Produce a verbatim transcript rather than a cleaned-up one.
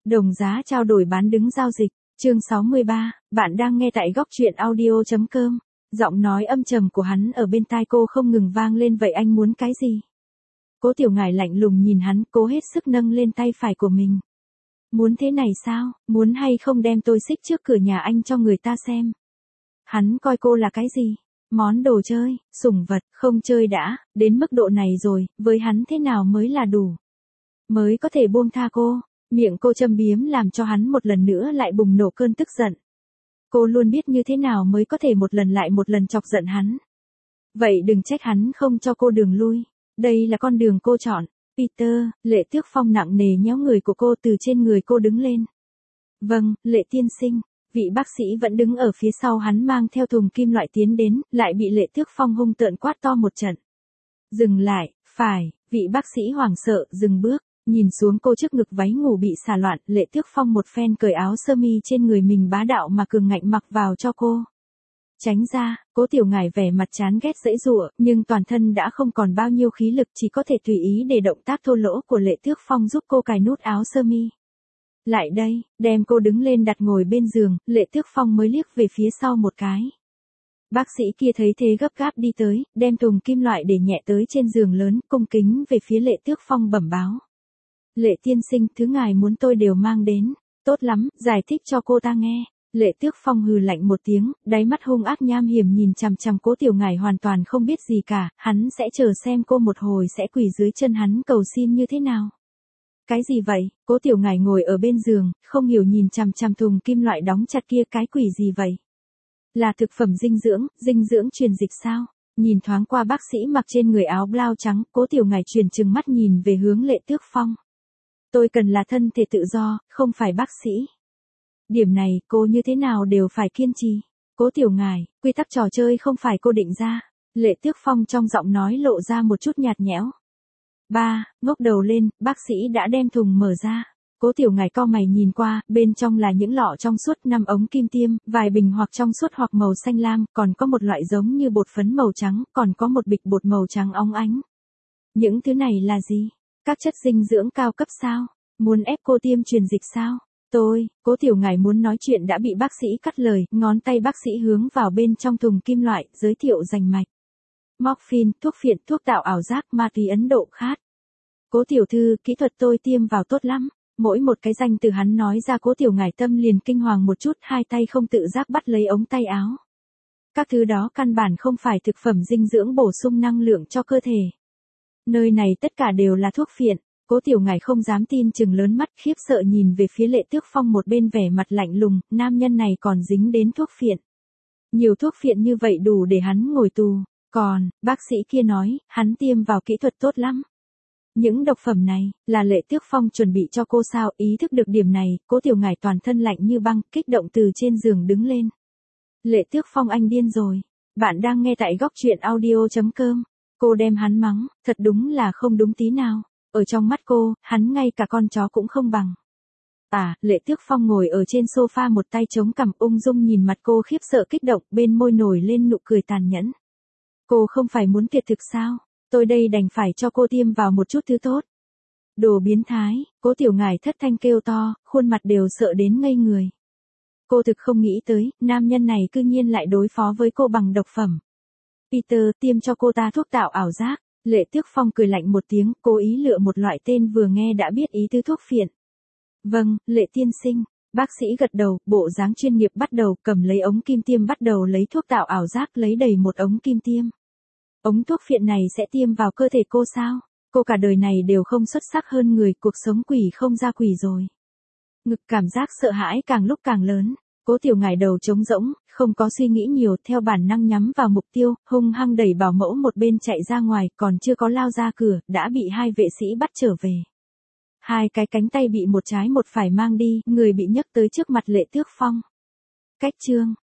Đồng giá trao đổi bán đứng giao dịch. Chương sáu mươi ba, bạn đang nghe tại góc truyện audio chấm com. Giọng nói âm trầm của hắn ở bên tai cô không ngừng vang lên, vậy anh muốn cái gì? Cố Tiểu Ngải lạnh lùng nhìn hắn, cố hết sức nâng lên tay phải của mình. Muốn thế này sao, muốn hay không đem tôi xích trước cửa nhà anh cho người ta xem? Hắn coi cô là cái gì? Món đồ chơi, sủng vật, không chơi đã, đến mức độ này rồi, với hắn thế nào mới là đủ? Mới có thể buông tha cô. Miệng cô châm biếm làm cho hắn một lần nữa lại bùng nổ cơn tức giận. Cô luôn biết như thế nào mới có thể một lần lại một lần chọc giận hắn. Vậy đừng trách hắn không cho cô đường lui. Đây là con đường cô chọn. Peter, Lệ Tước Phong nặng nề nhéo người của cô từ trên người cô đứng lên. Vâng, Lệ tiên sinh. Vị bác sĩ vẫn đứng ở phía sau hắn mang theo thùng kim loại tiến đến, lại bị Lệ Tước Phong hung tợn quát to một trận. Dừng lại, phải, vị bác sĩ hoảng sợ, dừng bước. Nhìn xuống cô trước ngực váy ngủ bị xả loạn, Lệ Tước Phong một phen cởi áo sơ mi trên người mình bá đạo mà cường ngạnh mặc vào cho cô. Tránh ra, Cố Tiểu Ngải vẻ mặt chán ghét giãy giụa, nhưng toàn thân đã không còn bao nhiêu khí lực, chỉ có thể tùy ý để động tác thô lỗ của Lệ Tước Phong giúp cô cài nút áo sơ mi. Lại đây, đem cô đứng lên đặt ngồi bên giường, Lệ Tước Phong mới liếc về phía sau một cái. Bác sĩ kia thấy thế gấp gáp đi tới, đem thùng kim loại để nhẹ tới trên giường lớn, cung kính về phía Lệ Tước Phong bẩm báo. Lệ tiên sinh, thứ ngài muốn tôi đều mang đến. Tốt lắm, giải thích cho cô ta nghe. Lệ Tước Phong hừ lạnh một tiếng, đáy mắt hung ác nham hiểm nhìn chằm chằm Cố Tiểu Ngải hoàn toàn không biết gì cả, hắn sẽ chờ xem cô một hồi sẽ quỳ dưới chân hắn cầu xin như thế nào. Cái gì vậy? Cố Tiểu Ngải ngồi ở bên giường, không hiểu nhìn chằm chằm thùng kim loại đóng chặt kia, cái quỷ gì vậy? Là thực phẩm dinh dưỡng, dinh dưỡng truyền dịch sao? Nhìn thoáng qua bác sĩ mặc trên người áo blau trắng, Cố Tiểu Ngải truyền trừng mắt nhìn về hướng Lệ Tước Phong. Tôi cần là thân thể tự do, không phải bác sĩ. Điểm này, cô như thế nào đều phải kiên trì. Cố Tiểu Ngải, quy tắc trò chơi không phải cô định ra. Lệ Tước Phong trong giọng nói lộ ra một chút nhạt nhẽo. Ba, ngóc đầu lên, bác sĩ đã đem thùng mở ra. Cố Tiểu Ngải cau mày nhìn qua, bên trong là những lọ trong suốt, năm ống kim tiêm, vài bình hoặc trong suốt hoặc màu xanh lam, còn có một loại giống như bột phấn màu trắng, còn có một bịch bột màu trắng óng ánh. Những thứ này là gì? Các chất dinh dưỡng cao cấp sao? Muốn ép cô tiêm truyền dịch sao? Tôi, Cố Tiểu Ngải muốn nói chuyện đã bị bác sĩ cắt lời, ngón tay bác sĩ hướng vào bên trong thùng kim loại, giới thiệu rành mạch. Morphine, thuốc phiện, thuốc tạo ảo giác, ma túy Ấn Độ khát. Cố tiểu thư, kỹ thuật tôi tiêm vào tốt lắm. Mỗi một cái danh từ hắn nói ra Cố Tiểu Ngải tâm liền kinh hoàng một chút, hai tay không tự giác bắt lấy ống tay áo. Các thứ đó căn bản không phải thực phẩm dinh dưỡng bổ sung năng lượng cho cơ thể. Nơi này tất cả đều là thuốc phiện. Cố Tiểu Ngải không dám tin, chừng lớn mắt khiếp sợ nhìn về phía Lệ Tước Phong một bên vẻ mặt lạnh lùng, nam nhân này còn dính đến thuốc phiện. Nhiều thuốc phiện như vậy đủ để hắn ngồi tù, còn, bác sĩ kia nói, hắn tiêm vào kỹ thuật tốt lắm. Những độc phẩm này, là Lệ Tước Phong chuẩn bị cho cô sao? Ý thức được điểm này, Cố Tiểu Ngải toàn thân lạnh như băng, kích động từ trên giường đứng lên. Lệ Tước Phong, anh điên rồi. Bạn đang nghe tại góc truyện audio chấm com. Cô đem hắn mắng, thật đúng là không đúng tí nào. Ở trong mắt cô, hắn ngay cả con chó cũng không bằng. À, Lệ Tước Phong ngồi ở trên sofa một tay chống cằm ung dung nhìn mặt cô khiếp sợ kích động, bên môi nổi lên nụ cười tàn nhẫn. Cô không phải muốn tuyệt thực sao? Tôi đây đành phải cho cô tiêm vào một chút thứ tốt. Đồ biến thái, Cố Tiểu Ngải thất thanh kêu to, khuôn mặt đều sợ đến ngây người. Cô thực không nghĩ tới, nam nhân này cư nhiên lại đối phó với cô bằng độc phẩm. Peter, tiêm cho cô ta thuốc tạo ảo giác. Lệ Tước Phong cười lạnh một tiếng, cố ý lựa một loại tên vừa nghe đã biết ý tứ thuốc phiện. Vâng, Lệ tiên sinh. Bác sĩ gật đầu, bộ dáng chuyên nghiệp bắt đầu cầm lấy ống kim tiêm bắt đầu lấy thuốc tạo ảo giác lấy đầy một ống kim tiêm. Ống thuốc phiện này sẽ tiêm vào cơ thể cô sao? Cô cả đời này đều không xuất sắc hơn người, cuộc sống quỷ không ra quỷ rồi. Ngực cảm giác sợ hãi càng lúc càng lớn. Cố Tiểu Ngải đầu trống rỗng, không có suy nghĩ nhiều, theo bản năng nhắm vào mục tiêu, hung hăng đẩy bảo mẫu một bên chạy ra ngoài, còn chưa có lao ra cửa, đã bị hai vệ sĩ bắt trở về. Hai cái cánh tay bị một trái một phải mang đi, người bị nhấc tới trước mặt Lệ Tước Phong. Cách chương,